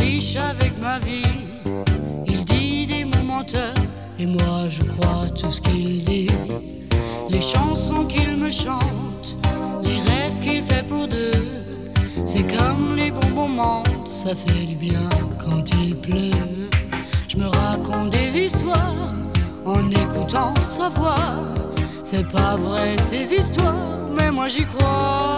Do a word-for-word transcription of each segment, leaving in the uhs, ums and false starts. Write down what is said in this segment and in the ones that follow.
triche avec ma vie. Il dit des mots menteurs et moi je crois tout ce qu'il dit. Les chansons qu'il me chante, les rêves qu'il fait pour deux, c'est comme les bonbons mentent, ça fait du bien quand il pleut. Je me raconte des histoires en écoutant sa voix. C'est pas vrai ces histoires, mais moi j'y crois.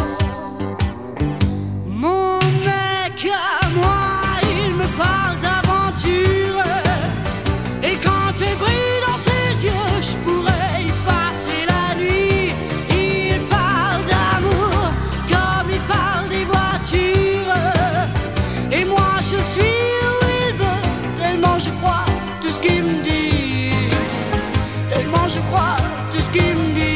Mon mec à moi, il me parle d'aventure, et quand il brille dans ses yeux, je pourrais y passer la nuit. Il parle d'amour comme il parle des voitures, et moi je suis où il veut, tellement je crois tout ce qu'il me dit, tellement je crois tout ce qu'il me dit.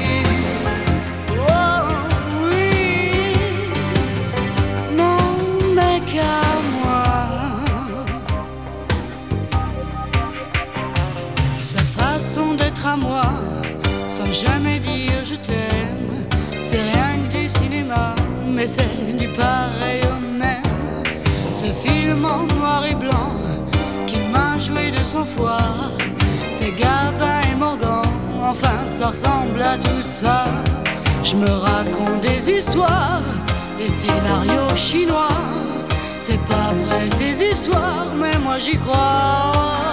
Sa façon d'être à moi, sans jamais dire je t'aime, c'est rien que du cinéma, mais c'est du pareil au même. Ce film en noir et blanc qu'il m'a joué de sang froid, c'est Gabin et Morgan, enfin ça ressemble à tout ça. Je me raconte des histoires, des scénarios chinois. C'est pas vrai ces histoires, mais moi j'y crois.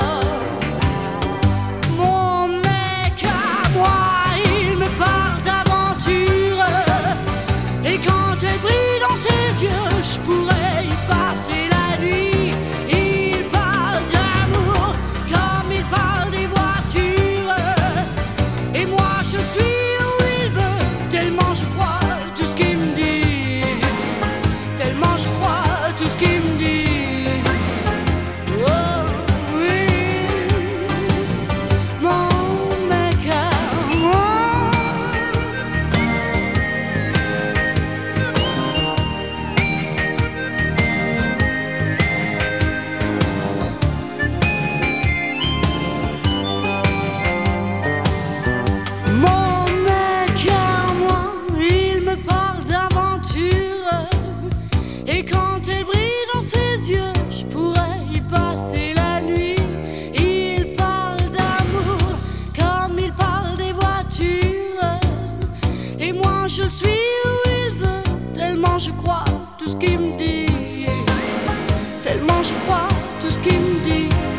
Mon mec à moi, il me parle d'aventure, et quand elle brille dans ses yeux, je pourrais y passer la nuit. Il parle d'amour comme il parle des voitures, et moi je suis où il veut, tellement je crois tout ce qu'il me dit, tellement je crois tout ce qu'il me dit. Oh oui, mon mec à moi. Mon mec à moi, il me parle d'aventure, et quand elle brille dans ses yeux, je pourrais y passer la nuit. Il parle d'amour comme il parle des voitures, et moi je suis où il veut, tellement je crois tout ce qu'il me dit, tellement je crois tout ce qu'il me dit.